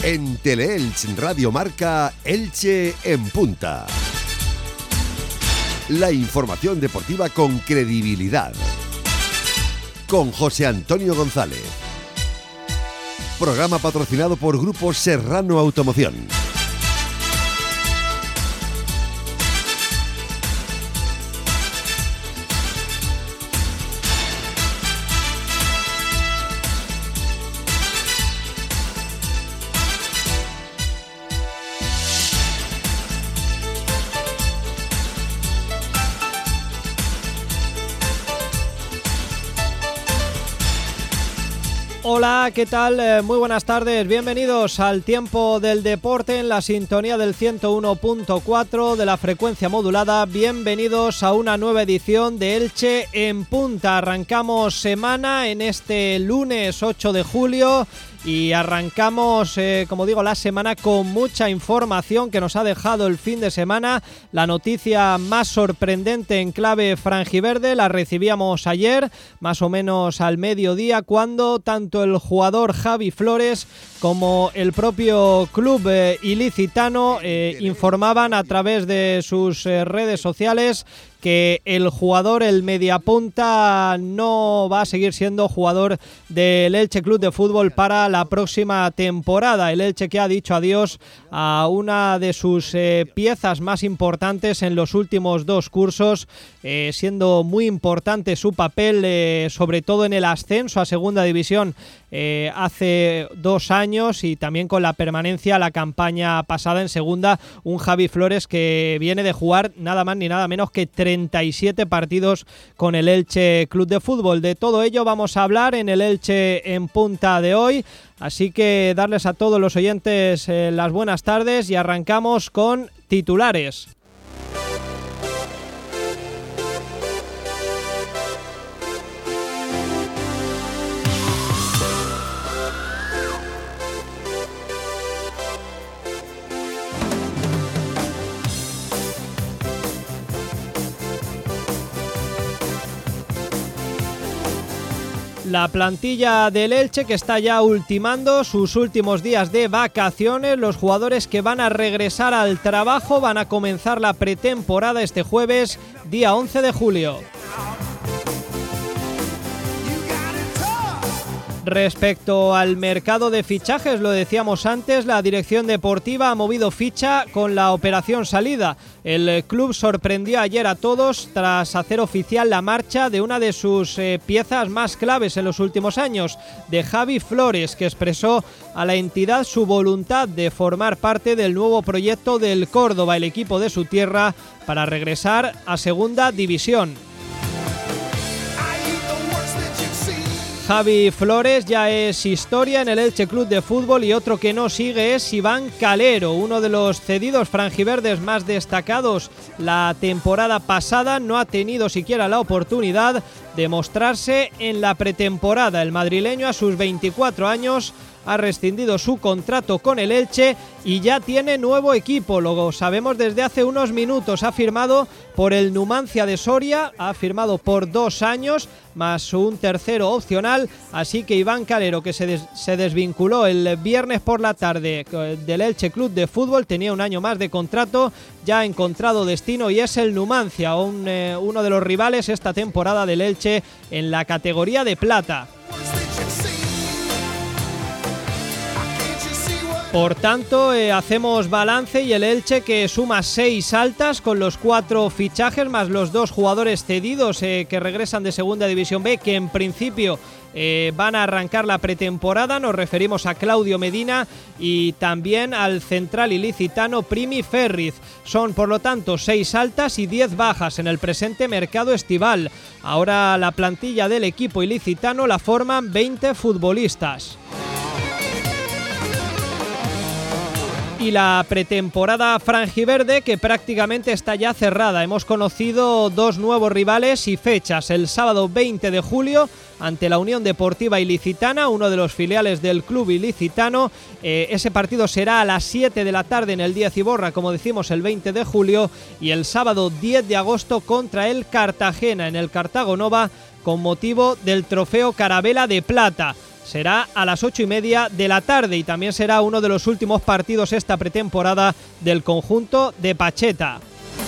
En Teleelch Radio Marca, Elche en punta. La información deportiva con credibilidad. Con José Antonio González. Programa patrocinado por Grupo Serrano Automoción. Hola, ¿qué tal? Muy buenas tardes, bienvenidos al Tiempo del Deporte en la sintonía del 101.4 de la frecuencia modulada. Bienvenidos a una nueva edición de Elche en punta. Arrancamos semana en este lunes 8 de julio y arrancamos, como digo, la semana con mucha información que nos ha dejado el fin de semana. La noticia más sorprendente en clave franjiverde la recibíamos ayer, más o menos al mediodía, cuando tanto el jugador Javi Flores como el propio club ilicitano informaban a través de sus redes sociales que el jugador, el mediapunta, no va a seguir siendo jugador del Elche Club de Fútbol para la próxima temporada. El Elche que ha dicho adiós a una de sus piezas más importantes en los últimos dos cursos, siendo muy importante su papel, sobre todo en el ascenso a Segunda División hace 2 años y también con la permanencia la campaña pasada en Segunda. Un Javi Flores que viene de jugar nada más ni nada menos que 37 partidos con el Elche Club de Fútbol. De todo ello vamos a hablar en el Elche en punta de hoy, así que darles a todos los oyentes las buenas tardes y arrancamos con titulares. La plantilla del Elche que está ya ultimando sus últimos días de vacaciones. Los jugadores que van a regresar al trabajo van a comenzar la pretemporada este jueves, día 11 de julio. Respecto al mercado de fichajes, lo decíamos antes, la dirección deportiva ha movido ficha con la operación salida. El club sorprendió ayer a todos tras hacer oficial la marcha de una de sus piezas más claves en los últimos años, de Javi Flores, que expresó a la entidad su voluntad de formar parte del nuevo proyecto del Córdoba, el equipo de su tierra, para regresar a Segunda División. Javi Flores ya es historia en el Elche Club de Fútbol y otro que no sigue es Iván Calero, uno de los cedidos franjiverdes más destacados la temporada pasada. No ha tenido siquiera la oportunidad de mostrarse en la pretemporada. El madrileño a sus 24 años ha rescindido su contrato con el Elche y ya tiene nuevo equipo, lo sabemos desde hace unos minutos. Ha firmado por el Numancia de Soria, ha firmado por 2 años más un tercero opcional, así que Iván Calero, que se desvinculó el viernes por la tarde del Elche Club de Fútbol, tenía un año más de contrato, ya ha encontrado destino y es el Numancia, uno de los rivales esta temporada del Elche en la categoría de plata. Por tanto, hacemos balance y el Elche, que suma 6 altas con los 4 fichajes más los 2 jugadores cedidos que regresan de Segunda División B, que en principio van a arrancar la pretemporada. Nos referimos a Claudio Medina y también al central ilicitano Primi Ferriz. Son, por lo tanto, 6 altas y 10 bajas en el presente mercado estival. Ahora la plantilla del equipo ilicitano la forman 20 futbolistas. Y la pretemporada franjiverde, que prácticamente está ya cerrada. Hemos conocido 2 nuevos rivales y fechas. El sábado 20 de julio ante la Unión Deportiva Ilicitana, uno de los filiales del club ilicitano. Ese partido será a las 7 de la tarde en el Díaz Iborra, como decimos, el 20 de julio. Y el sábado 10 de agosto contra el Cartagena en el Cartago Nova, con motivo del trofeo Carabela de Plata. será a las 8:30 de la tarde y también será uno de los últimos partidos esta pretemporada del conjunto de Pacheta.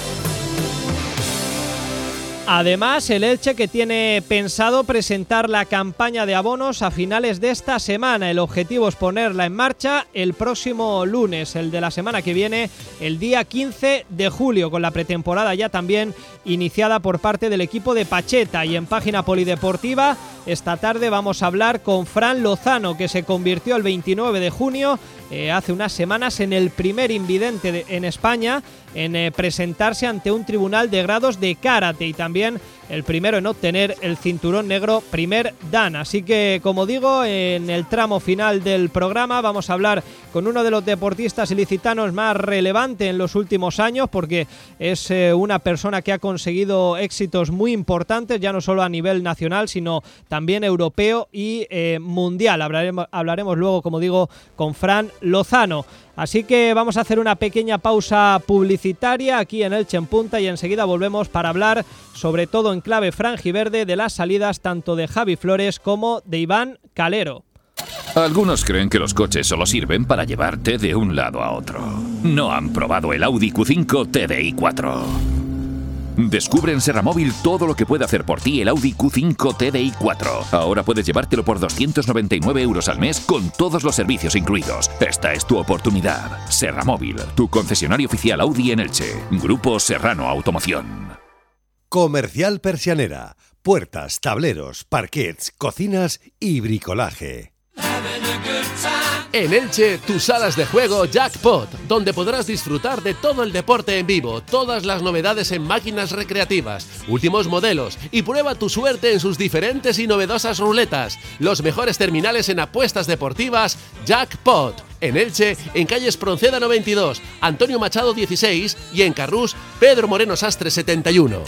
Además, el Elche, que tiene pensado presentar la campaña de abonos a finales de esta semana. El objetivo es ponerla en marcha el próximo lunes, el de la semana que viene, el día 15 de julio, con la pretemporada ya también iniciada por parte del equipo de Pacheta. Y en página polideportiva, esta tarde vamos a hablar con Fran Lozano, que se convirtió el 29 de junio, hace unas semanas, en el primer invidente en España en presentarse ante un tribunal de grados de karate y también el primero en obtener el cinturón negro primer dan. Así que, como digo, en el tramo final del programa vamos a hablar con uno de los deportistas ilicitanos más relevante en los últimos años, porque es una persona que ha conseguido éxitos muy importantes, ya no solo a nivel nacional, sino también europeo y mundial. Hablaremos luego, como digo, con Fran Lozano. Así que vamos a hacer una pequeña pausa publicitaria aquí en Elche en Punta y enseguida volvemos para hablar, sobre todo en clave franjiverde, de las salidas tanto de Javi Flores como de Iván Calero. Algunos creen que los coches solo sirven para llevarte de un lado a otro. No han probado el Audi Q5 TDI 4. Descubre en Serramóvil todo lo que puede hacer por ti el Audi Q5 TDI 4. Ahora puedes llevártelo por 299 € al mes con todos los servicios incluidos. Esta es tu oportunidad. Serramóvil, tu concesionario oficial Audi en Elche. Grupo Serrano Automoción. Comercial Persianera. Puertas, tableros, parquets, cocinas y bricolaje. En Elche, tus salas de juego Jackpot, donde podrás disfrutar de todo el deporte en vivo, todas las novedades en máquinas recreativas, últimos modelos y prueba tu suerte en sus diferentes y novedosas ruletas. Los mejores terminales en apuestas deportivas Jackpot. En Elche, en calle Espronceda 92, Antonio Machado 16 y en Carrús, Pedro Moreno Sastre 71.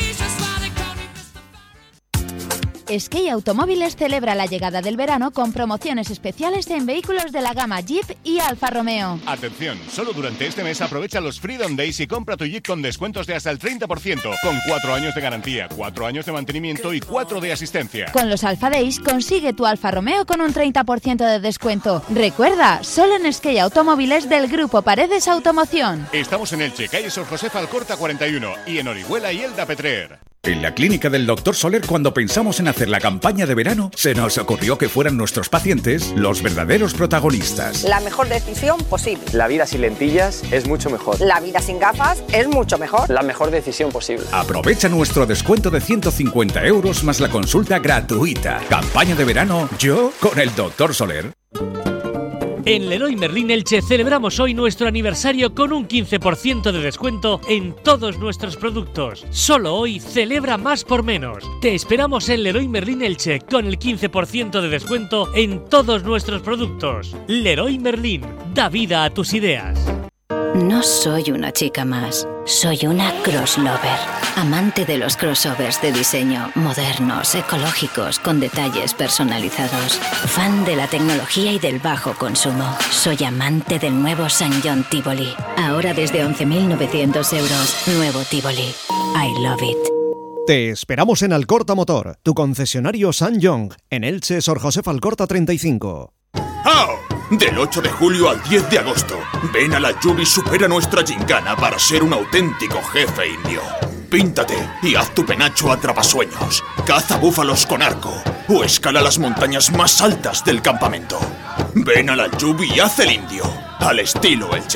Skate Automóviles celebra la llegada del verano con promociones especiales en vehículos de la gama Jeep y Alfa Romeo. Atención, solo durante este mes aprovecha los Freedom Days y compra tu Jeep con descuentos de hasta el 30%, con 4 años de garantía, 4 años de mantenimiento y 4 de asistencia. Con los Alfa Days consigue tu Alfa Romeo con un 30% de descuento. Recuerda, solo en Skate Automóviles del Grupo Paredes Automoción. Estamos en Elche, calle Sor Josefa Alcorta 41 y en Orihuela y Elda Petrer. En la clínica del Dr. Soler, cuando pensamos en hacer la campaña de verano, se nos ocurrió que fueran nuestros pacientes los verdaderos protagonistas. La mejor decisión posible. La vida sin lentillas es mucho mejor. La vida sin gafas es mucho mejor. La mejor decisión posible. Aprovecha nuestro descuento de 150 € más la consulta gratuita. Campaña de verano, yo con el Dr. Soler. En Leroy Merlin Elche celebramos hoy nuestro aniversario con un 15% de descuento en todos nuestros productos. Solo hoy celebra más por menos. Te esperamos en Leroy Merlin Elche con el 15% de descuento en todos nuestros productos. Leroy Merlin, da vida a tus ideas. No soy una chica más, soy una crosslover, amante de los crossovers de diseño, modernos, ecológicos, con detalles personalizados, fan de la tecnología y del bajo consumo. Soy amante del nuevo Sanyong Tivoli, ahora desde 11.900 €, nuevo Tivoli. I love it. Te esperamos en Alcorta Motor, tu concesionario Sanyong, en Elche, Sor Josefa Alcorta 35. ¡Oh! Del 8 de julio al 10 de agosto, ven a la Juve y supera nuestra gincana para ser un auténtico jefe indio. Píntate y haz tu penacho atrapasueños, caza búfalos con arco o escala las montañas más altas del campamento. Ven a la Juve y haz el indio, al estilo Elche.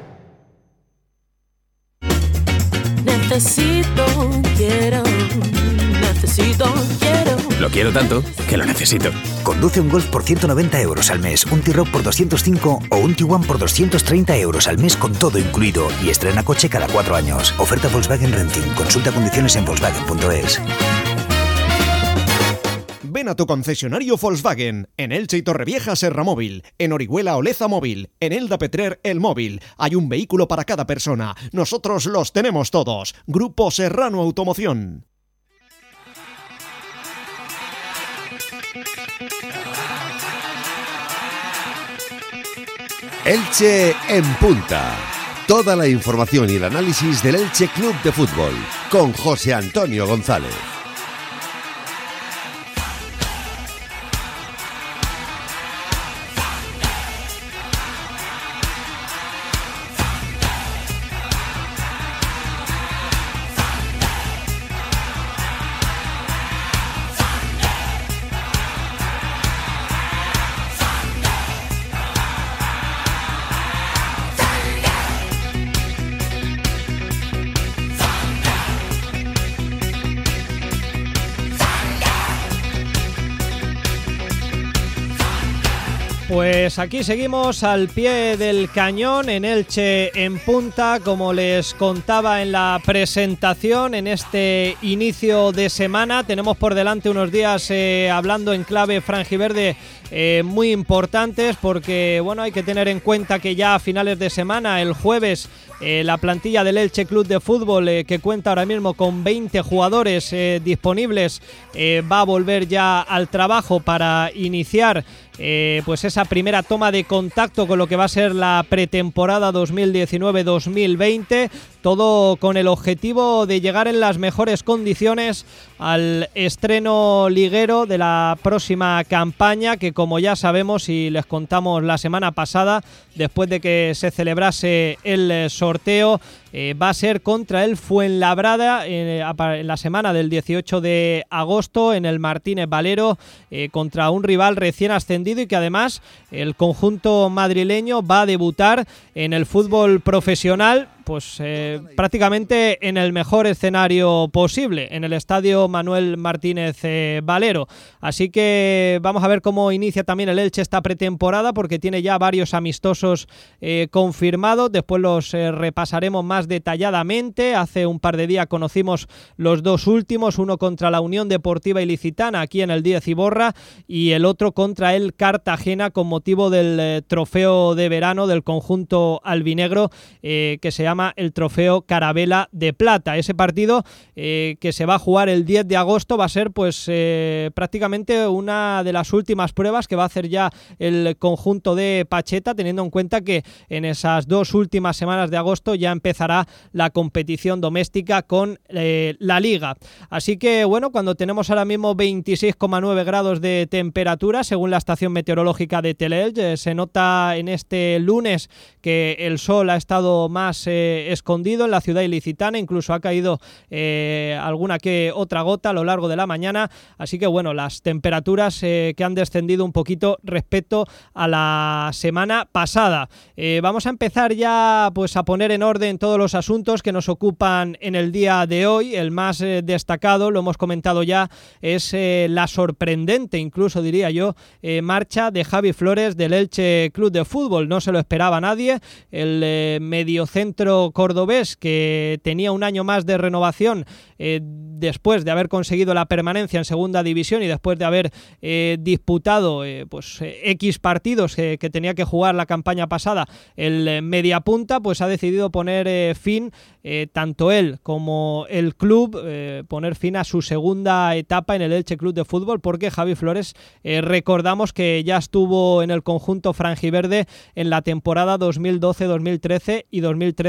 Necesito, quiero. Lo quiero tanto que lo necesito. Conduce un Golf por 190 € al mes, un T-Roc por 205 o un Tiguan por 230 € al mes con todo incluido y estrena coche cada 4 años. Oferta Volkswagen Renting. Consulta condiciones en Volkswagen.es. Ven a tu concesionario Volkswagen, en Elche y Torrevieja Serramóvil, en Orihuela Oleza Móvil, en Elda Petrer El Móvil. Hay un vehículo para cada persona. Nosotros los tenemos todos. Grupo Serrano Automoción. Elche en Punta. Toda la información y el análisis del Elche Club de Fútbol con José Antonio González. Pues aquí seguimos al pie del cañón en Elche en Punta, como les contaba en la presentación, en este inicio de semana. Tenemos por delante unos días hablando en clave franjiverde muy importantes, porque bueno, hay que tener en cuenta que ya a finales de semana, el jueves, la plantilla del Elche Club de Fútbol, que cuenta ahora mismo con 20 jugadores disponibles, va a volver ya al trabajo para iniciar pues esa primera toma de contacto con lo que va a ser la pretemporada 2019-2020, todo con el objetivo de llegar en las mejores condiciones al estreno liguero de la próxima campaña, que como ya sabemos y les contamos la semana pasada, después de que se celebrase el sorteo, va a ser contra el Fuenlabrada en la semana del 18 de agosto en el Martínez Valero, contra un rival recién ascendido, y que además el conjunto madrileño va a debutar en el fútbol profesional, pues prácticamente en el mejor escenario posible, en el estadio Manuel Martínez Valero. Así que vamos a ver cómo inicia también el Elche esta pretemporada, porque tiene ya varios amistosos confirmados. Después los repasaremos más detalladamente. Hace un par de días conocimos los dos últimos, uno contra la Unión Deportiva Ilicitana aquí en el Díez Iborra, y el otro contra el Cartagena, con motivo del trofeo de verano del conjunto albinegro, que se llama el Trofeo Carabela de Plata. Ese partido que se va a jugar el 10 de agosto va a ser pues prácticamente una de las últimas pruebas que va a hacer ya el conjunto de Pacheta, teniendo en cuenta que en esas dos últimas semanas de agosto ya empezará la competición doméstica con la Liga. Así que bueno, cuando tenemos ahora mismo 26,9 grados de temperatura según la estación meteorológica de Teleelch, se nota en este lunes que el sol ha estado más escondido en la ciudad ilicitana, incluso ha caído alguna que otra gota a lo largo de la mañana, así que bueno, las temperaturas que han descendido un poquito respecto a la semana pasada. Vamos a empezar ya pues a poner en orden todos los asuntos que nos ocupan en el día de hoy. El más destacado, lo hemos comentado ya, es la sorprendente, incluso diría yo, marcha de Javi Flores del Elche Club de Fútbol. No se lo esperaba nadie. El mediocentro cordobés, que tenía un año más de renovación después de haber conseguido la permanencia en segunda división y después de haber disputado pues X partidos que tenía que jugar la campaña pasada, el mediapunta pues ha decidido poner fin, tanto él como el club, poner fin a su segunda etapa en el Elche Club de Fútbol, porque Javi Flores, recordamos que ya estuvo en el conjunto franjiverde en la temporada 2012-2013 y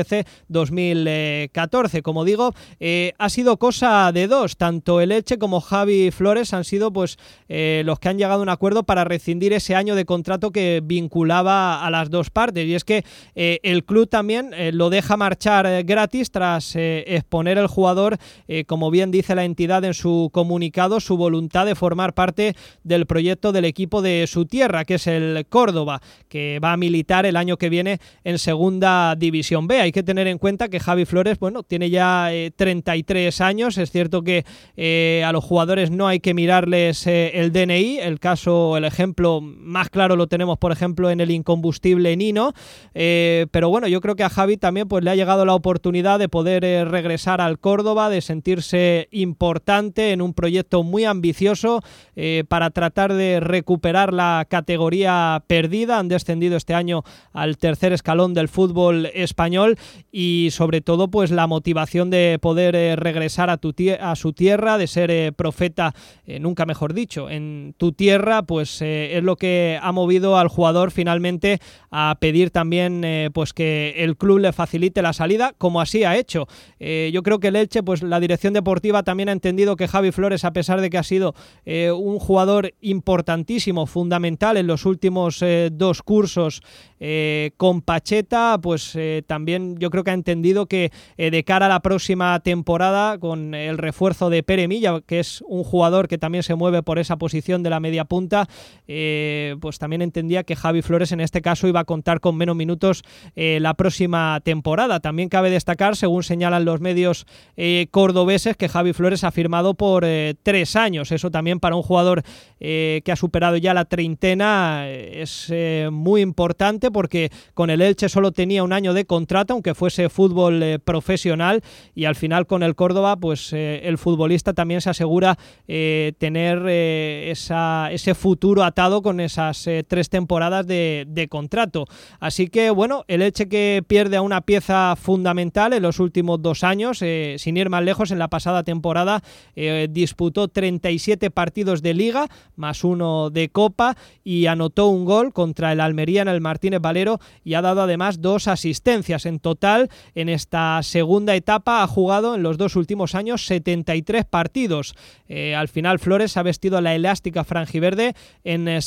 2013-2014. Como digo, ha sido cosa de dos. Tanto el Elche como Javi Flores han sido pues los que han llegado a un acuerdo para rescindir ese año de contrato que vinculaba a las dos partes, y es que el club también lo deja marchar gratis tras exponer el jugador, como bien dice la entidad en su comunicado, su voluntad de formar parte del proyecto del equipo de su tierra, que es el Córdoba, que va a militar el año que viene en segunda división B. Hay que tener en cuenta que Javi Flores, bueno, tiene ya 33 años. Es cierto que a los jugadores no hay que mirarles el DNI. El ejemplo más claro lo tenemos, por ejemplo, en el incombustible Nino. Pero bueno, yo creo que a Javi también pues le ha llegado la oportunidad de poder regresar al Córdoba, de sentirse importante en un proyecto muy ambicioso para tratar de recuperar la categoría perdida. Han descendido este año al tercer escalón del fútbol español, y sobre todo pues la motivación de poder regresar a su tierra, de ser profeta, nunca mejor dicho, en tu tierra, pues es lo que ha movido al jugador finalmente a pedir también pues que el club le facilite la salida, como así ha hecho. Yo creo que el Elche, pues la dirección deportiva también ha entendido que Javi Flores, a pesar de que ha sido un jugador importantísimo, fundamental en los últimos dos cursos con Pacheta, pues también yo creo que ha entendido que de cara a la próxima temporada, con el refuerzo de Pere Milla, que es un jugador que también se mueve por esa posición de la media punta, pues también entendía que Javi Flores en este caso iba a contar con menos minutos la próxima temporada. También cabe destacar, según señalan los medios cordobeses, que Javi Flores ha firmado por 3 años. Eso también para un jugador que ha superado ya la treintena es muy importante, porque con el Elche solo tenía un año de contrato, aunque fuese fútbol profesional, y al final con el Córdoba pues el futbolista también se asegura tener ese futuro atado con esas 3 temporadas de contrato. Así que bueno, el Elche que pierde a una pieza fundamental en los últimos 2 años, sin ir más lejos, en la pasada temporada disputó 37 partidos de Liga más 1 de Copa y anotó un gol contra el Almería en el Martínez Valero, y ha dado además 2 asistencias. En total, en esta segunda etapa ha jugado en los 2 últimos años 73 partidos. Al final Flores ha vestido la elástica franjiverde en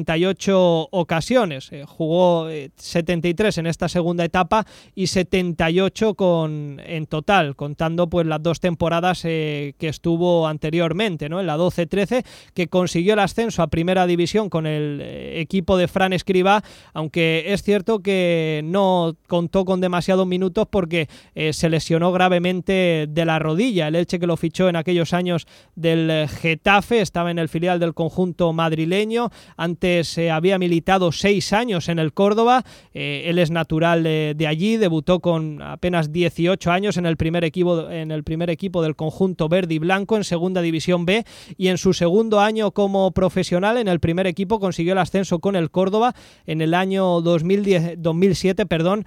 78 ocasiones. Jugó 73 en esta segunda etapa y 78 en total, contando pues las 2 temporadas que estuvo anteriormente, ¿no? En la 12-13, que consiguió el ascenso a Primera División con el equipo de Fran Escribá, aunque es cierto que no contó con demasiados minutos porque se lesionó gravemente de la rodilla. El Elche, que lo fichó en aquellos años del Getafe, estaba en el filial del conjunto madrileño. Antes había militado 6 años en el Córdoba. Él es natural de allí, debutó con apenas 18 años en el primer equipo del conjunto verde y blanco en Segunda División B, y en su segundo año como profesional en el primer equipo consiguió el ascenso con el Córdoba en el año 2007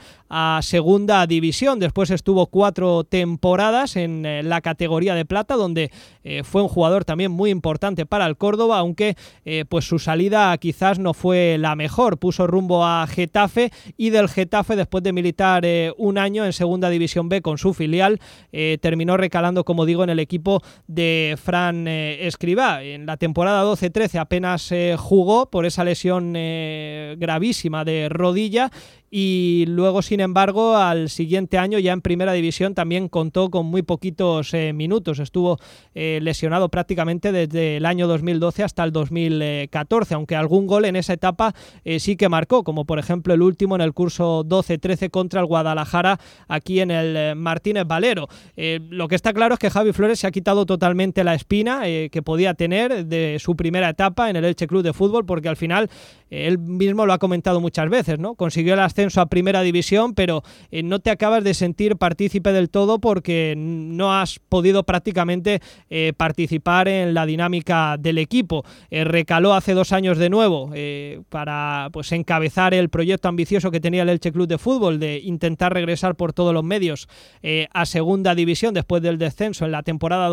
a Segunda División. Después estuvo 4 temporadas en la categoría de plata, donde fue un jugador también muy importante para el Córdoba, aunque pues su salida quizás no fue la mejor. Puso rumbo a Getafe, y del Getafe, después de militar un año en Segunda División B con su filial, terminó recalando, como digo, en el equipo de Fran Escribá. En la temporada 12-13 apenas jugó por esa lesión gravísima de rodilla, y luego, sin embargo, al siguiente año ya en Primera División también contó con muy poquitos minutos. Estuvo lesionado prácticamente desde el año 2012 hasta el 2014, aunque algún gol en esa etapa sí que marcó, como por ejemplo el último en el curso 12-13 contra el Guadalajara aquí en el Martínez Valero. Lo que está claro es que Javi Flores se ha quitado totalmente la espina que podía tener de su primera etapa en el Elche Club de Fútbol, porque al final él mismo lo ha comentado muchas veces, ¿no? Consiguió el ascenso a Primera División, pero no te acabas de sentir partícipe del todo porque no has podido prácticamente participar en la dinámica del equipo. Recaló hace 2 años de nuevo para pues encabezar el proyecto ambicioso que tenía el Elche Club de Fútbol de intentar regresar por todos los medios a Segunda División después del descenso en la temporada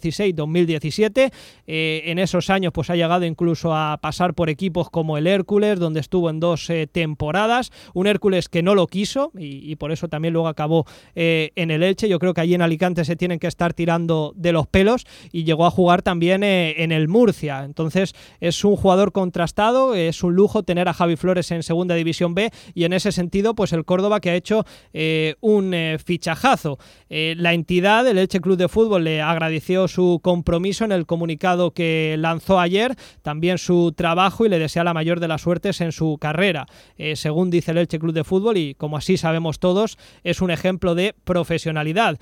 2016-2017. En esos años pues ha llegado incluso a pasar por equipos como el Hércules, donde estuvo en 2 temporadas, un Hércules que no lo quiso y por eso también luego acabó en el Elche. Yo creo que allí en Alicante se tienen que estar tirando de los pelos, y llegó a jugar también en el Murcia. Entonces es un jugador contrastado, es un lujo tener a Javi Flores en Segunda División B, y en ese sentido pues el Córdoba, que ha hecho un fichajazo. La entidad, el Elche Club de Fútbol, le agradeció su compromiso en el comunicado que lanzó ayer, también su trabajo, y le desea la mayor de las suertes en su carrera. Según dice el Elche Club de Fútbol, y como así sabemos todos, es un ejemplo de profesionalidad.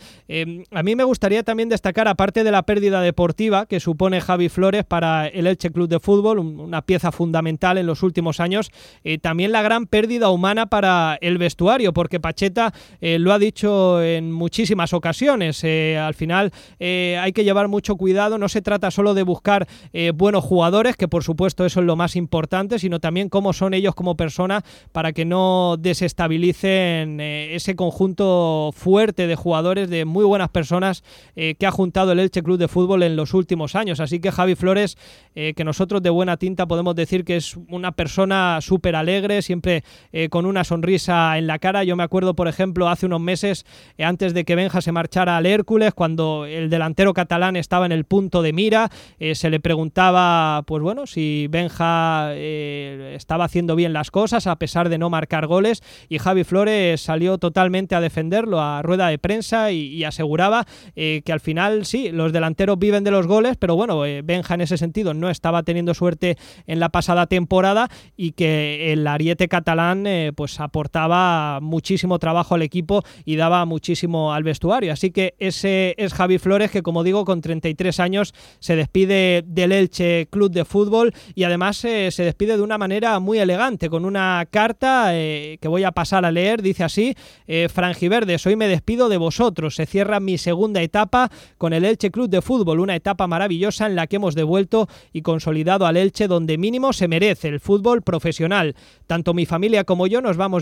A mí me gustaría también destacar, aparte de la pérdida deportiva que supone Javi Flores para el Elche Club de Fútbol, una pieza fundamental en los últimos años, también la gran pérdida humana para el vestuario, porque Pacheta lo ha dicho en muchísimas ocasiones. Al final hay que llevar mucho cuidado, no se trata solo de buscar buenos jugadores, que por supuesto eso es lo más importante, sino también cómo son ellos como personas, para que no desestabilicen ese conjunto fuerte de jugadores, de muy buenas personas que ha juntado el Elche Club de Fútbol en los últimos años. Así que Javi Flores, que nosotros de buena tinta podemos decir que es una persona súper alegre, siempre con una sonrisa en la cara. Yo me acuerdo, por ejemplo, hace unos meses, antes de que Benja se marchara al Hércules, cuando el delantero catalán estaba en el punto de mira, se le preguntaba pues bueno, si Benja estaba haciendo bien las cosas a pesar de no marcar goles. goles, y Javi Flores salió totalmente a defenderlo a rueda de prensa y aseguraba que al final sí, los delanteros viven de los goles, pero bueno, Benja en ese sentido no estaba teniendo suerte en la pasada temporada y que el ariete catalán pues aportaba muchísimo trabajo al equipo y daba muchísimo al vestuario. Así que ese es Javi Flores, que como digo, con 33 años se despide del Elche Club de Fútbol, y además se despide de una manera muy elegante, con una carta que voy a pasar a leer. Dice así: Franjiverdes, hoy me despido de vosotros, se cierra mi segunda etapa con el Elche Club de Fútbol, una etapa maravillosa en la que hemos devuelto y consolidado al Elche donde mínimo se merece, el fútbol profesional. Tanto mi familia como yo nos vamos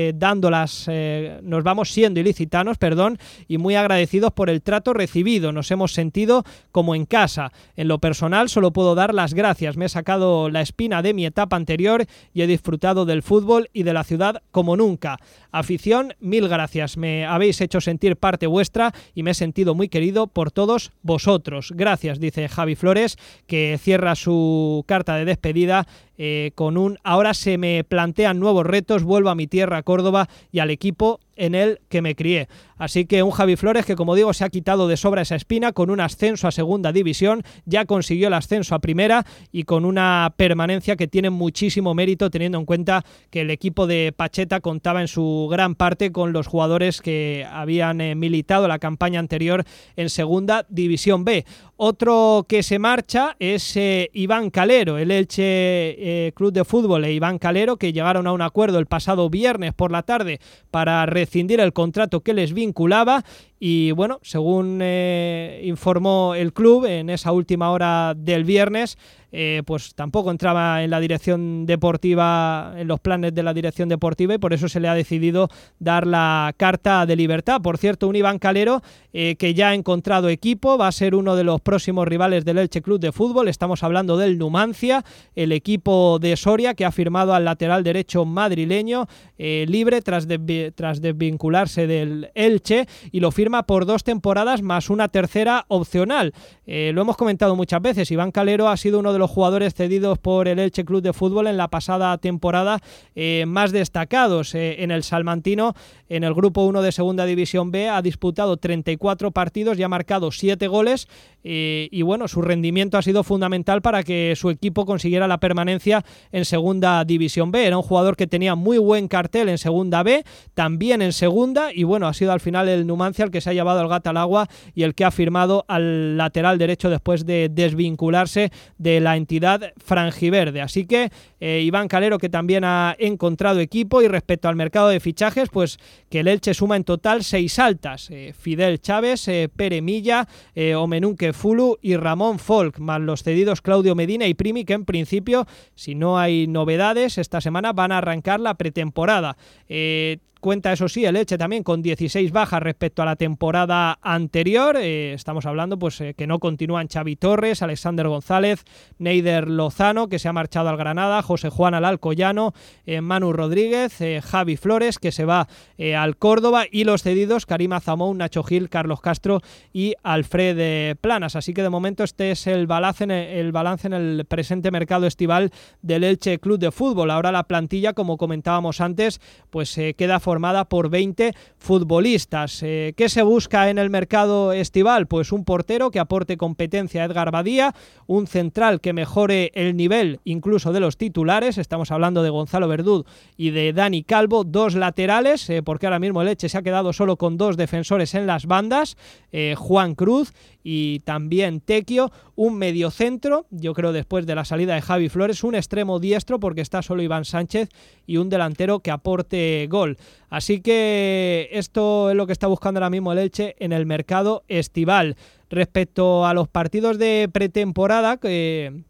siendo ilicitanos, y muy agradecidos por el trato recibido. Nos hemos sentido como en casa. En lo personal solo puedo dar las gracias. Me he sacado la espina de mi etapa anterior y he disfrutado del fútbol y de la ciudad como nunca. Afición, mil gracias. Me habéis hecho sentir parte vuestra y me he sentido muy querido por todos vosotros. Gracias, dice Javi Flores, que cierra su carta de despedida con un: ahora se me plantean nuevos retos, vuelvo a mi tierra, Córdoba, y al equipo en el que me crié. Así que un Javi Flores que, como digo, se ha quitado de sobra esa espina con un ascenso a segunda división, ya consiguió el ascenso a primera y con una permanencia que tiene muchísimo mérito, teniendo en cuenta que el equipo de Pacheta contaba en su gran parte con los jugadores que habían militado la campaña anterior en segunda división B. Otro que se marcha es Iván Calero, el Elche Club de Fútbol e Iván Calero, que llegaron a un acuerdo el pasado viernes por la tarde para rescindir el contrato que les vinculaba. Y bueno, según informó el club en esa última hora del viernes, pues tampoco entraba en la dirección deportiva, en los planes de la dirección deportiva, y por eso se le ha decidido dar la carta de libertad. Por cierto, un Iván Calero que ya ha encontrado equipo, va a ser uno de los próximos rivales del Elche Club de Fútbol. Estamos hablando del Numancia, el equipo de Soria, que ha firmado al lateral derecho madrileño libre tras desvincularse del Elche, y lo firma por 2 temporadas más una tercera opcional. Lo hemos comentado muchas veces, Iván Calero ha sido uno de los jugadores cedidos por el Elche Club de Fútbol en la pasada temporada más destacados. En el salmantino, en el grupo 1 de segunda división B, ha disputado 34 partidos y ha marcado 7 goles, y bueno, su rendimiento ha sido fundamental para que su equipo consiguiera la permanencia en segunda división B. Era un jugador que tenía muy buen cartel en segunda B, también en segunda, y bueno, ha sido al final el Numancia el que se ha llevado el gato al agua y el que ha firmado al lateral derecho después de desvincularse de la entidad franjiverde. Así que Iván Calero, que también ha encontrado equipo. Y respecto al mercado de fichajes, pues que el Elche suma en total 6 altas: Fidel Chávez, Pere Milla, Omenunke Fulu y Ramón Folk, más los cedidos Claudio Medina y Primi, que en principio, si no hay novedades, esta semana van a arrancar la pretemporada. Cuenta, eso sí, el Elche también con 16 bajas respecto a la temporada anterior. Estamos hablando pues que no continúan Xavi Torres, Alexander González, Neider Lozano, que se ha marchado al Granada, José Juan al Alcoyano, Manu Rodríguez, Javi Flores, que se va al Córdoba, y los cedidos Karim Azamón, Nacho Gil, Carlos Castro y Alfred Planas. Así que de momento este es el balance en el presente mercado estival del Elche Club de Fútbol. Ahora la plantilla, como comentábamos antes, pues queda formada por 20 futbolistas. ¿Qué se busca en el mercado estival? Pues un portero que aporte competencia a Edgar Badía, un central que mejore el nivel incluso de los titulares, estamos hablando de Gonzalo Verdú y de Dani Calvo, 2 laterales, porque ahora mismo el Elche se ha quedado solo con 2 defensores en las bandas, Juan Cruz y también Tequio, un mediocentro, yo creo después de la salida de Javi Flores, un extremo diestro porque está solo Iván Sánchez, y un delantero que aporte gol. Así que esto es lo que está buscando ahora mismo el Elche en el mercado estival. Respecto a los partidos de pretemporada, que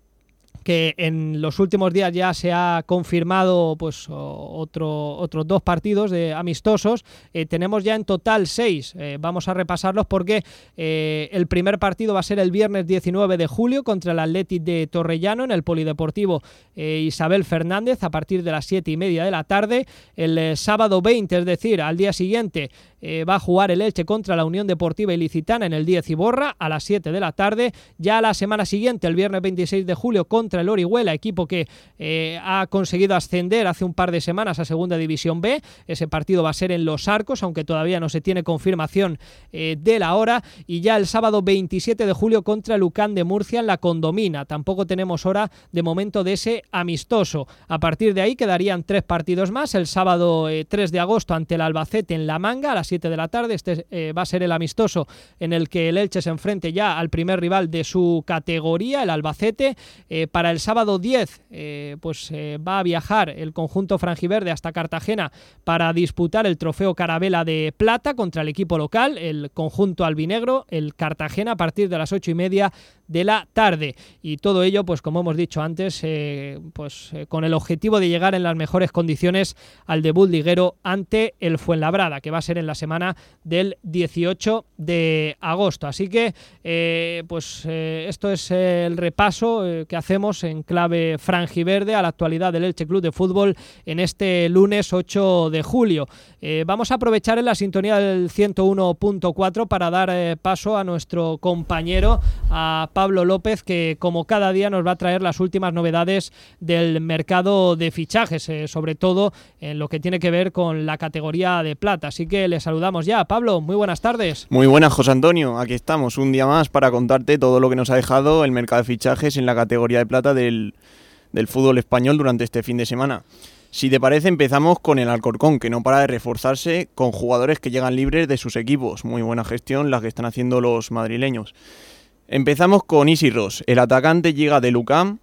en los últimos días ya se ha confirmado pues otros 2 partidos amistosos, tenemos ya en total 6. Vamos a repasarlos porque el primer partido va a ser el viernes 19 de julio contra el Athletic de Torrellano en el Polideportivo Isabel Fernández a partir de las 7:30 de la tarde. El sábado 20, es decir, al día siguiente, va a jugar el Elche contra la Unión Deportiva Ilicitana en el Díez Iborra a las 7 de la tarde. Ya la semana siguiente, el viernes 26 de julio, contra el Orihuela, equipo que ha conseguido ascender hace un par de semanas a Segunda División B. Ese partido va a ser en Los Arcos, aunque todavía no se tiene confirmación de la hora. Y ya el sábado 27 de julio contra el UCAN de Murcia en la Condomina. Tampoco tenemos hora de momento de ese amistoso. A partir de ahí quedarían 3 partidos más. El sábado 3 de agosto ante el Albacete en La Manga a las 7 de la tarde. Este va a ser el amistoso en el que el Elche se enfrente ya al primer rival de su categoría, el Albacete. Para el sábado 10 va a viajar el conjunto franjiverde hasta Cartagena para disputar el trofeo Carabela de Plata contra el equipo local, el conjunto albinegro, el Cartagena, a partir de las 8:30 de la tarde. Y todo ello, pues como hemos dicho antes, con el objetivo de llegar en las mejores condiciones al debut liguero ante el Fuenlabrada, que va a ser en la semana del 18 de agosto. Así que esto es el repaso que hacemos en clave franjiverde a la actualidad del Elche Club de Fútbol en este lunes 8 de julio. Vamos a aprovechar en la sintonía del 101.4 para dar paso a nuestro compañero, a Pablo López, que como cada día nos va a traer las últimas novedades del mercado de fichajes, sobre todo en lo que tiene que ver con la categoría de plata. Así que le saludamos ya. Pablo, muy buenas tardes. Muy buenas, José Antonio. Aquí estamos un día más para contarte todo lo que nos ha dejado el mercado de fichajes en la categoría de plata del fútbol español durante este fin de semana. Si te parece, empezamos con el Alcorcón, que no para de reforzarse con jugadores que llegan libres de sus equipos. Muy buena gestión la que están haciendo los madrileños. Empezamos con Isi Ross. El atacante llega del UCAM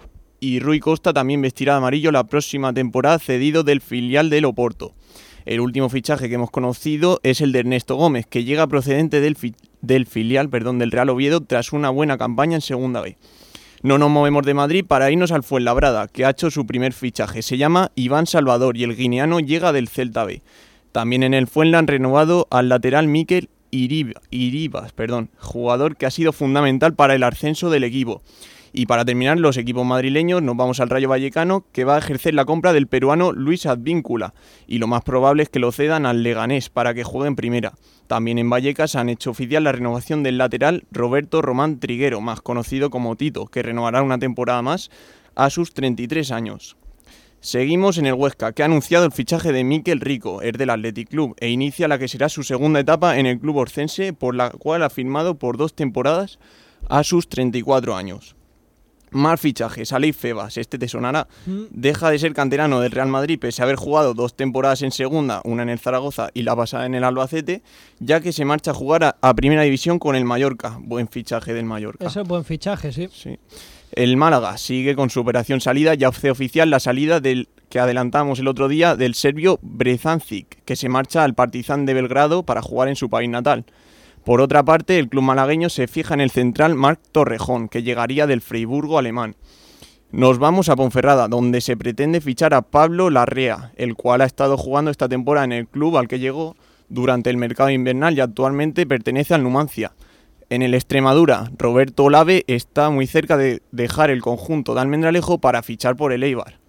y Rui Costa también vestirá de amarillo la próxima temporada, cedido del filial del Oporto. El último fichaje que hemos conocido es el de Ernesto Gómez, que llega procedente del filial del Real Oviedo tras una buena campaña en Segunda B. No nos movemos de Madrid para irnos al Fuenlabrada, que ha hecho su primer fichaje. Se llama Iván Salvador y el guineano llega del Celta B. También en el Fuenla han renovado al lateral Mikel Iribas, jugador que ha sido fundamental para el ascenso del equipo. Y para terminar, los equipos madrileños, nos vamos al Rayo Vallecano, que va a ejercer la compra del peruano Luis Advíncula, y lo más probable es que lo cedan al Leganés para que juegue en primera. También en Vallecas han hecho oficial la renovación del lateral Roberto Román Triguero, más conocido como Tito, que renovará una temporada más a sus 33 años. Seguimos en el Huesca, que ha anunciado el fichaje de Mikel Rico, es del Athletic Club, e inicia la que será su segunda etapa en el club orcense, por la cual ha firmado por 2 temporadas a sus 34 años. Más fichajes, Aleix Febas, este te sonará, deja de ser canterano del Real Madrid pese a haber jugado 2 temporadas en segunda, una en el Zaragoza y la pasada en el Albacete, ya que se marcha a jugar a primera división con el Mallorca. Buen fichaje del Mallorca. Eso es buen fichaje, sí. El Málaga sigue con su operación salida, ya hace oficial la salida del que adelantamos el otro día del serbio Brezancic, que se marcha al Partizan de Belgrado para jugar en su país natal. Por otra parte, el club malagueño se fija en el central Marc Torrejón, que llegaría del Freiburgo alemán. Nos vamos a Ponferrada, donde se pretende fichar a Pablo Larrea, el cual ha estado jugando esta temporada en el club al que llegó durante el mercado invernal y actualmente pertenece al Numancia. En el Extremadura, Roberto Olave está muy cerca de dejar el conjunto de Almendralejo para fichar por el Eibar.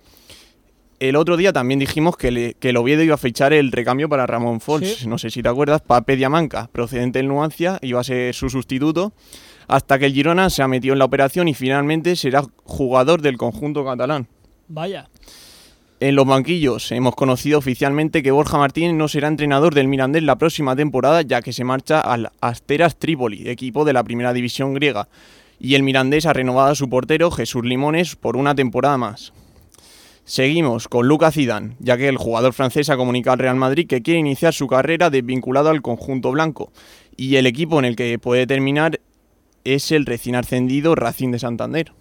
El otro día también dijimos que el Oviedo iba a fichar el recambio para Ramón Fols. Sí. No sé si te acuerdas, Pape Diamanca, procedente del Numancia, iba a ser su sustituto, hasta que el Girona se ha metido en la operación y finalmente será jugador del conjunto catalán. Vaya. En los banquillos hemos conocido oficialmente que Borja Martínez no será entrenador del Mirandés la próxima temporada, ya que se marcha al Asteras Trípoli, equipo de la primera división griega. Y el Mirandés ha renovado a su portero, Jesús Limones, por una temporada más. Seguimos con Lucas Zidane, ya que el jugador francés ha comunicado al Real Madrid que quiere iniciar su carrera desvinculado al conjunto blanco, y el equipo en el que puede terminar es el recién ascendido Racing de Santander.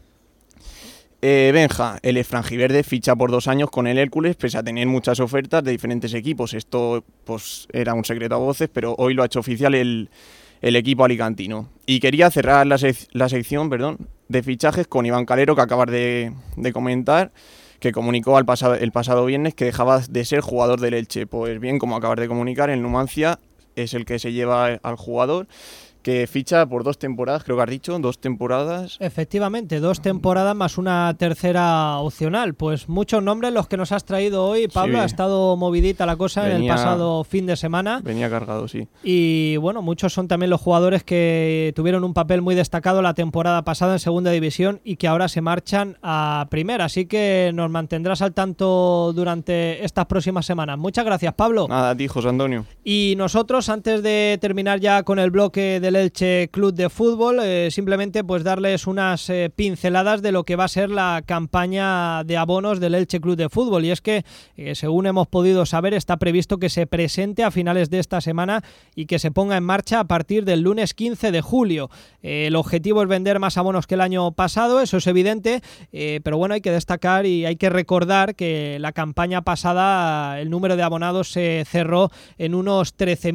Benja, el franjiverde, ficha por 2 años con el Hércules pese a tener muchas ofertas de diferentes equipos. Esto pues era un secreto a voces, pero hoy lo ha hecho oficial el equipo alicantino. Y quería cerrar la sección de fichajes con Iván Calero, que acabas de comentar, que comunicó el pasado viernes que dejaba de ser jugador del Elche. Pues bien, como acabas de comunicar, el Numancia es el que se lleva al jugador, que ficha por 2 temporadas, creo que has dicho, 2 temporadas. Efectivamente, 2 temporadas más una tercera opcional. Pues muchos nombres los que nos has traído hoy, Pablo. Sí. Ha estado movidita la cosa en el pasado fin de semana. Venía cargado, sí. Y bueno, muchos son también los jugadores que tuvieron un papel muy destacado la temporada pasada en segunda división y que ahora se marchan a primera. Así que nos mantendrás al tanto durante estas próximas semanas. Muchas gracias, Pablo. Nada, a ti, José Antonio. Y nosotros, antes de terminar ya con el bloque del Elche Club de Fútbol, simplemente pues darles unas pinceladas de lo que va a ser la campaña de abonos del Elche Club de Fútbol. Y es que, según hemos podido saber, está previsto que se presente a finales de esta semana y que se ponga en marcha a partir del lunes 15 de julio. El objetivo es vender más abonos que el año pasado, eso es evidente, pero bueno, hay que destacar y hay que recordar que la campaña pasada el número de abonados se cerró en unos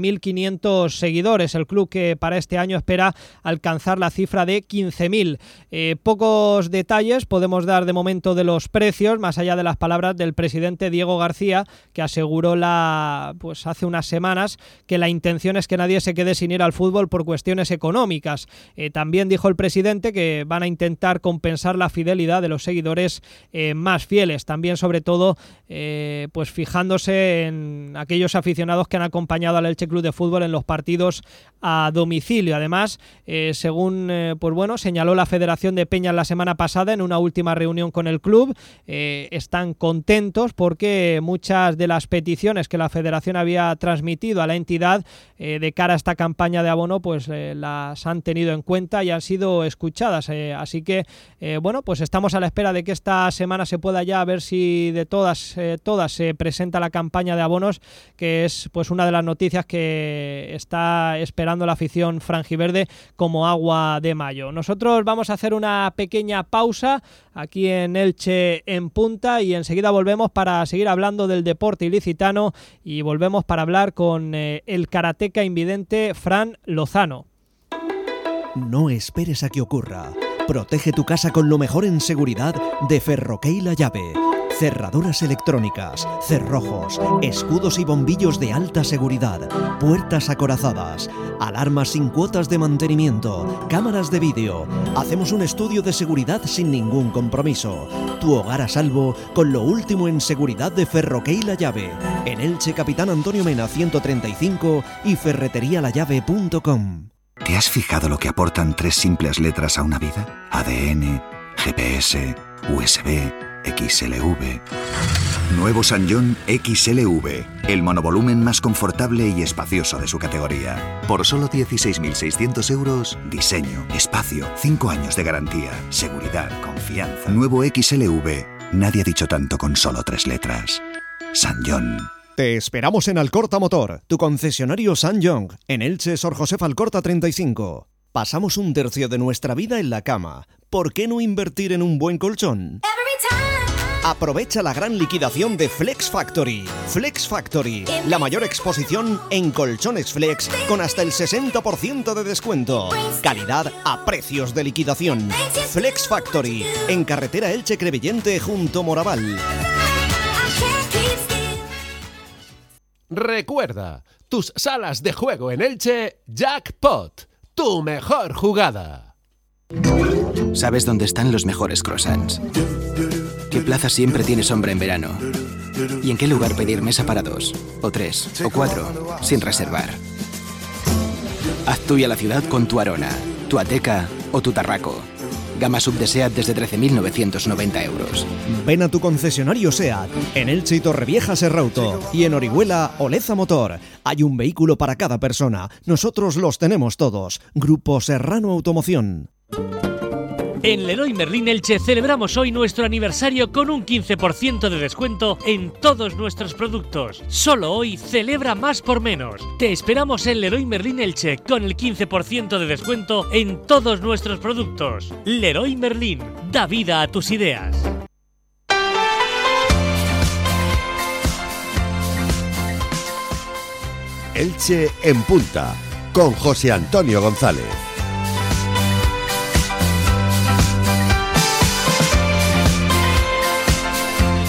13.500 seguidores. El club que para este año espera alcanzar la cifra de 15.000. Pocos detalles podemos dar de momento de los precios, más allá de las palabras del presidente Diego García, que aseguró hace unas semanas que la intención es que nadie se quede sin ir al fútbol por cuestiones económicas. También dijo el presidente que van a intentar compensar la fidelidad de los seguidores más fieles, también sobre todo pues fijándose en aquellos aficionados que han acompañado al Elche Club de Fútbol en los partidos a domicilio. Además, según señaló la Federación de Peñas la semana pasada en una última reunión con el club, están contentos porque muchas de las peticiones que la Federación había transmitido a la entidad de cara a esta campaña de abono pues las han tenido en cuenta y han sido escuchadas. Así que pues estamos a la espera de que esta semana se pueda ya ver si de todas se presenta la campaña de abonos, que es pues una de las noticias que está esperando la afición franjiverde como agua de mayo. Nosotros vamos a hacer una pequeña pausa aquí en Elche en Punta y enseguida volvemos para seguir hablando del deporte ilicitano y volvemos para hablar con el karateca invidente Fran Lozano. No esperes a que ocurra. Protege tu casa con lo mejor en seguridad de Ferroquey La Llave. Cerraduras electrónicas, cerrojos, escudos y bombillos de alta seguridad, puertas acorazadas, alarmas sin cuotas de mantenimiento, cámaras de vídeo. Hacemos un estudio de seguridad sin ningún compromiso. Tu hogar a salvo con lo último en seguridad de Ferroquey La Llave. En Elche, Capitán Antonio Mena 135 y ferreterialallave.com. ¿Te has fijado lo que aportan 3 simples letras a una vida? ADN, GPS, USB, XLV. Nuevo Sanyong XLV, el monovolumen más confortable y espacioso de su categoría. Por solo 16.600 euros, diseño, espacio, 5 años de garantía, seguridad, confianza. Nuevo XLV, nadie ha dicho tanto con solo 3 letras. Sanyong. Te esperamos en Alcorta Motor, tu concesionario Sanyong, en Elche, Sor Josefa Alcorta 35. Pasamos un tercio de nuestra vida en la cama. ¿Por qué no invertir en un buen colchón? Aprovecha la gran liquidación de Flex Factory. Flex Factory, la mayor exposición en colchones flex con hasta el 60% de descuento. Calidad a precios de liquidación. Flex Factory, en carretera Elche-Crevillente junto Moraval. Recuerda, tus salas de juego en Elche, Jackpot, tu mejor jugada. ¿Sabes dónde están los mejores croissants? ¿Qué plaza siempre tiene sombra en verano? ¿Y en qué lugar pedir mesa para 2, o 3, o 4, sin reservar? Haz tuya la ciudad con tu Arona, tu Ateca o tu Tarraco. Gama sub de SEAT desde 13.990 euros. Ven a tu concesionario SEAT, en Elche y Torrevieja Serrauto, y en Orihuela Oleza Motor. Hay un vehículo para cada persona. Nosotros los tenemos todos. Grupo Serrano Automoción. En Leroy Merlin Elche celebramos hoy nuestro aniversario con un 15% de descuento en todos nuestros productos. Solo hoy celebra más por menos. Te esperamos en Leroy Merlin Elche con el 15% de descuento en todos nuestros productos. Leroy Merlin, da vida a tus ideas. Elche en Punta, con José Antonio González.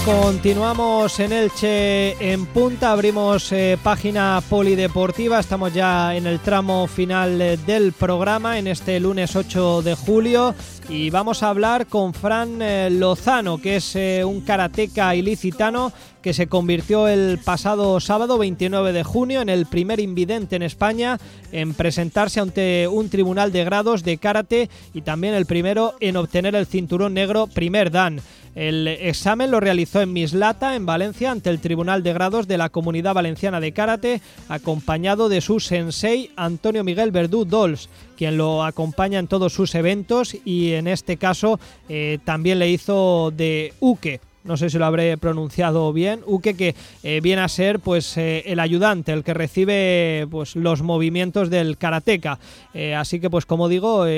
Continuamos en Elche en Punta, abrimos página polideportiva, estamos ya en el tramo final del programa en este lunes 8 de julio y vamos a hablar con Fran Lozano, que es un karateca ilicitano que se convirtió el pasado sábado 29 de junio en el primer invidente en España en presentarse ante un tribunal de grados de karate y también el primero en obtener el cinturón negro primer dan. El examen lo realizó en Mislata, en Valencia, ante el Tribunal de Grados de la Comunidad Valenciana de Karate, acompañado de su sensei Antonio Miguel Verdú Dols, quien lo acompaña en todos sus eventos y en este caso también le hizo de uke. No sé si lo habré pronunciado bien, uke, que viene a ser pues el ayudante, el que recibe pues los movimientos del karateka. Así que pues como digo,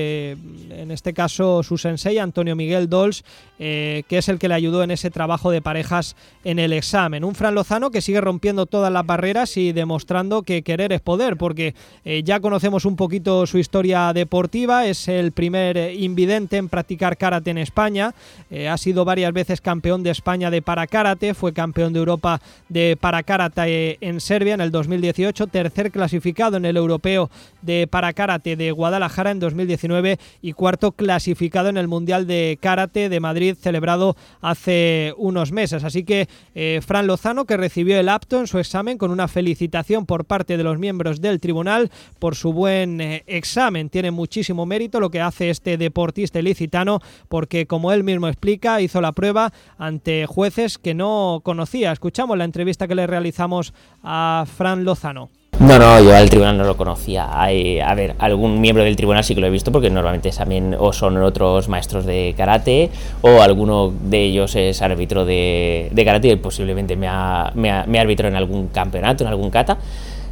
en este caso su sensei Antonio Miguel Dols, que es el que le ayudó en ese trabajo de parejas en el examen. Un Fran Lozano que sigue rompiendo todas las barreras y demostrando que querer es poder, porque ya conocemos un poquito su historia deportiva, es el primer invidente en practicar karate en España, ha sido varias veces campeón de España de parakarate, fue campeón de Europa de parakarate en Serbia en el 2018, tercer clasificado en el europeo de parakarate de Guadalajara en 2019 y cuarto clasificado en el Mundial de Karate de Madrid celebrado hace unos meses. Así que Fran Lozano, que recibió el apto en su examen con una felicitación por parte de los miembros del tribunal por su buen examen. Tiene muchísimo mérito lo que hace este deportista ilicitano porque, como él mismo explica, hizo la prueba ante jueces que no conocía. Escuchamos la entrevista que le realizamos a Fran Lozano. No, yo al tribunal no lo conocía. A ver, algún miembro del tribunal sí que lo he visto porque normalmente también o son otros maestros de karate o alguno de ellos es árbitro de karate y posiblemente me arbitró en algún campeonato, en algún kata.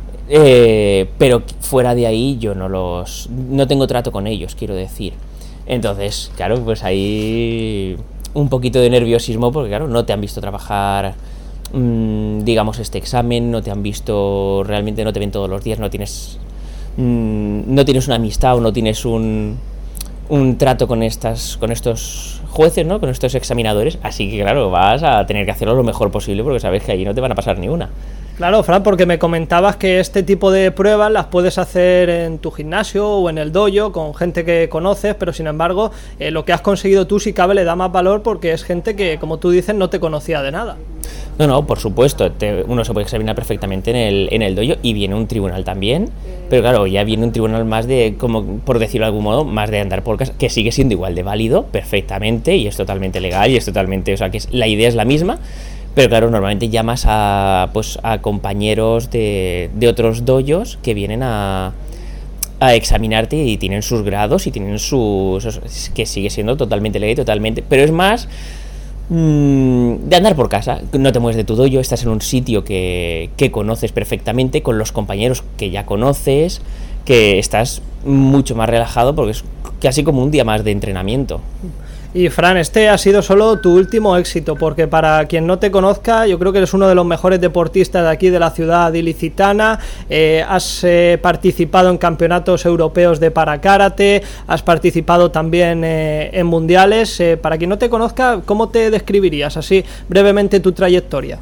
Pero fuera de ahí yo no tengo trato con ellos, quiero decir. Entonces, claro, pues ahí un poquito de nerviosismo porque claro, no te han visto trabajar digamos este examen, no te han visto, realmente no te ven todos los días, no tienes una amistad o no tienes un trato con estos jueces, ¿no? Con estos examinadores, así que claro, vas a tener que hacerlo lo mejor posible porque sabes que allí no te van a pasar ni una. Claro, Fran, porque me comentabas que este tipo de pruebas las puedes hacer en tu gimnasio o en el dojo con gente que conoces, pero sin embargo lo que has conseguido tú, si cabe, le da más valor porque es gente que, como tú dices, no te conocía de nada. No, por supuesto, uno se puede examinar perfectamente en el dojo y viene un tribunal también, pero claro, ya viene un tribunal más de, como por decirlo de algún modo, más de andar por casa, que sigue siendo igual de válido, perfectamente, y es totalmente legal, y es totalmente, o sea, que la idea es la misma. Pero claro, normalmente llamas a compañeros de otros dojos que vienen a examinarte y tienen sus grados y tienen que sigue siendo totalmente legal, totalmente, pero es más de andar por casa, no te mueves de tu dojo, estás en un sitio que conoces perfectamente, con los compañeros que ya conoces, que estás mucho más relajado porque es casi como un día más de entrenamiento. Y Fran, este ha sido solo tu último éxito, porque para quien no te conozca, yo creo que eres uno de los mejores deportistas de aquí de la ciudad ilicitana, has participado en campeonatos europeos de parakarate, has participado también en mundiales. Para quien no te conozca, ¿cómo te describirías así brevemente tu trayectoria?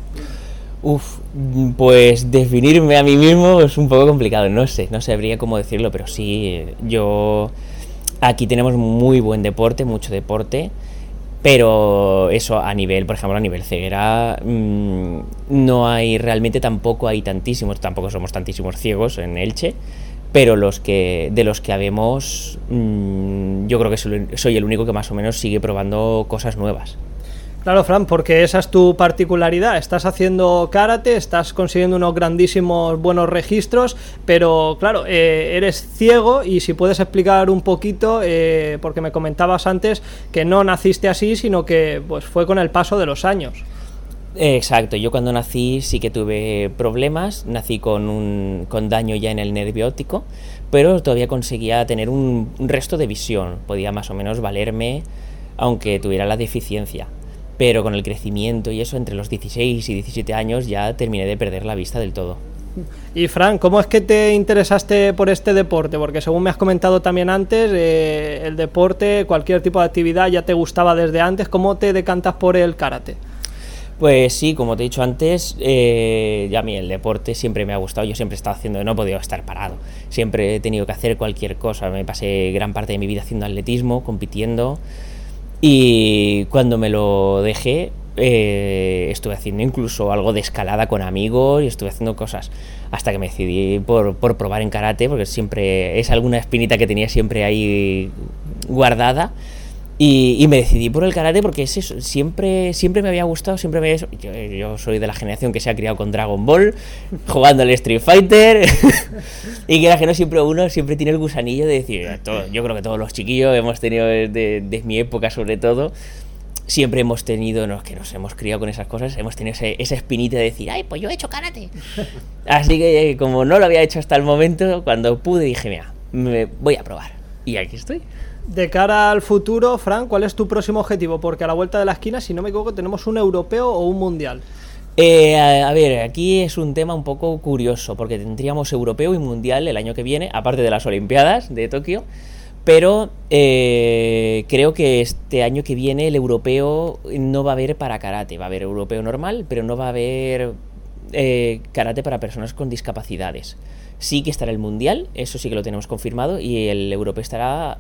Pues definirme a mí mismo es un poco complicado, no sabría cómo decirlo, pero sí, aquí tenemos muy buen deporte, mucho deporte, pero eso a nivel, por ejemplo, a nivel ceguera, no hay realmente, tampoco somos tantísimos ciegos en Elche, pero de los que habemos, yo creo que soy el único que más o menos sigue probando cosas nuevas. Claro, Fran, porque esa es tu particularidad, estás haciendo karate, estás consiguiendo unos grandísimos buenos registros, pero claro, eres ciego y si puedes explicar un poquito, porque me comentabas antes que no naciste así, sino que pues fue con el paso de los años. Exacto, yo cuando nací sí que tuve problemas, nací con daño ya en el nervio óptico, pero todavía conseguía tener un resto de visión, podía más o menos valerme aunque tuviera la deficiencia. Pero con el crecimiento y eso, entre los 16 y 17 años ya terminé de perder la vista del todo. Y Fran, ¿cómo es que te interesaste por este deporte? Porque según me has comentado también antes, el deporte, cualquier tipo de actividad ya te gustaba desde antes. ¿Cómo te decantas por el karate? Pues sí, como te he dicho antes, ya a mí el deporte siempre me ha gustado, yo siempre he estado haciendo, no he podido estar parado, siempre he tenido que hacer cualquier cosa, me pasé gran parte de mi vida haciendo atletismo, compitiendo, y cuando me lo dejé estuve haciendo incluso algo de escalada con amigos y estuve haciendo cosas hasta que me decidí por probar en karate, porque siempre es alguna espinita que tenía siempre ahí guardada. Y me decidí por el karate porque es eso, siempre me había gustado, siempre me había... Yo soy de la generación que se ha criado con Dragon Ball, jugando al Street Fighter, y que no siempre uno siempre tiene el gusanillo de decir, yo creo que todos los chiquillos hemos tenido, de mi época sobre todo, siempre hemos tenido, que nos hemos criado con esas cosas, hemos tenido esa espinita de decir, ¡ay, pues yo he hecho karate! Así que como no lo había hecho hasta el momento, cuando pude dije, mira, me voy a probar, y aquí estoy. De cara al futuro, Fran, ¿cuál es tu próximo objetivo? Porque a la vuelta de la esquina, si no me equivoco, tenemos un europeo o un mundial. A ver, aquí es un tema un poco curioso, porque tendríamos europeo y mundial el año que viene, aparte de las Olimpiadas de Tokio, pero creo que este año que viene el europeo no va a haber para karate, va a haber europeo normal, pero no va a haber karate para personas con discapacidades. Sí que estará el mundial, eso sí que lo tenemos confirmado, y el europeo estará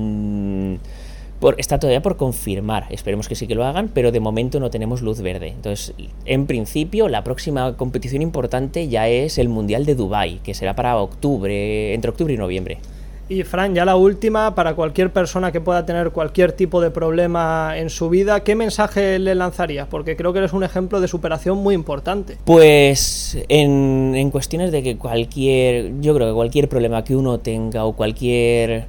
está todavía por confirmar, esperemos que sí que lo hagan, pero de momento no tenemos luz verde. Entonces, en principio, la próxima competición importante ya es el mundial de Dubái, que será para octubre, entre octubre y noviembre. Y Fran, ya la última, para cualquier persona que pueda tener cualquier tipo de problema en su vida, ¿qué mensaje le lanzarías? Porque creo que eres un ejemplo de superación muy importante. Pues en cuestiones de que yo creo que cualquier problema que uno tenga o cualquier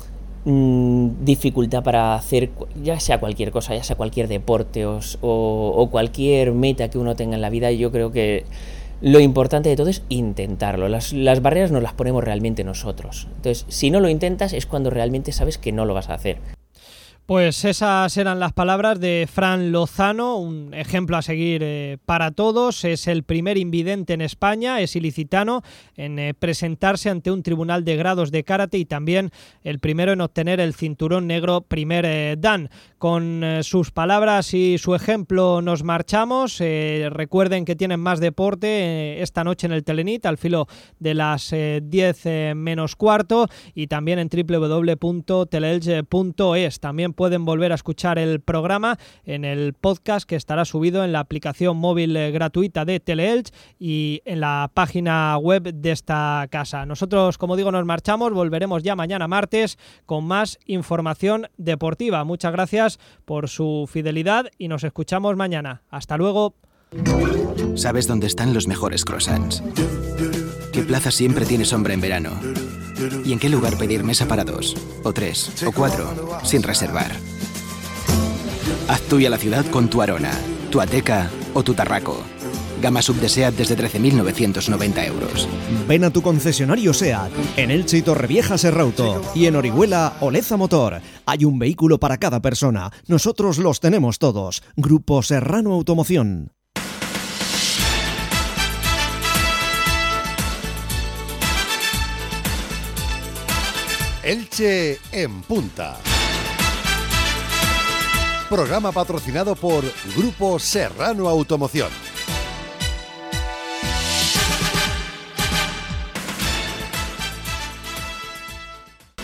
dificultad para hacer, ya sea cualquier cosa, ya sea cualquier deporte o cualquier meta que uno tenga en la vida, yo creo que lo importante de todo es intentarlo. Las barreras nos las ponemos realmente nosotros. Entonces, si no lo intentas es cuando realmente sabes que no lo vas a hacer. Pues esas eran las palabras de Fran Lozano, un ejemplo a seguir para todos. Es el primer invidente en España, es ilicitano, en presentarse ante un tribunal de grados de karate y también el primero en obtener el cinturón negro primer dan. Con sus palabras y su ejemplo nos marchamos. Recuerden que tienen más deporte esta noche en el Telenit al filo de las 10 menos cuarto y también en www.teleelch.es. También pueden volver a escuchar el programa en el podcast que estará subido en la aplicación móvil gratuita de Teleelch y en la página web de esta casa. Nosotros, como digo, nos marchamos, volveremos ya mañana martes con más información deportiva. Muchas gracias por su fidelidad y nos escuchamos mañana. Hasta luego. ¿Sabes dónde están los mejores croissants? ¿Qué plaza siempre tiene sombra en verano? ¿Y en qué lugar pedir mesa para 2, o 3, o 4, sin reservar? Haz tuya la ciudad con tu Arona, tu Ateca o tu Tarraco. Gama sub de SEAT desde 13.990 euros. Ven a tu concesionario SEAT, en Elche y Torrevieja Serrauto, y en Orihuela Oleza Motor. Hay un vehículo para cada persona. Nosotros los tenemos todos. Grupo Serrano Automoción. Elche en Punta. Programa patrocinado por Grupo Serrano Automoción.